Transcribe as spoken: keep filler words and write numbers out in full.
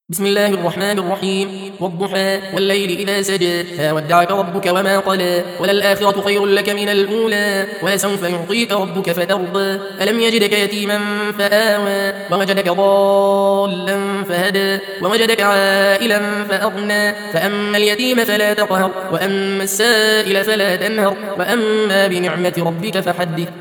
بسم الله الرحمن الرحيم والضحى والليل إذا سجى ما ودعك ربك وما قلى وللآخرة خير لك من الأولى ولسوف يعطيك ربك فترضى ألم يجدك يتيما فآوى ووجدك ضالا فهدى ووجدك عائلا فأغنى فأما اليتيم فلا تقهر وأما السائل فلا تنهر وأما بنعمة ربك فحدث.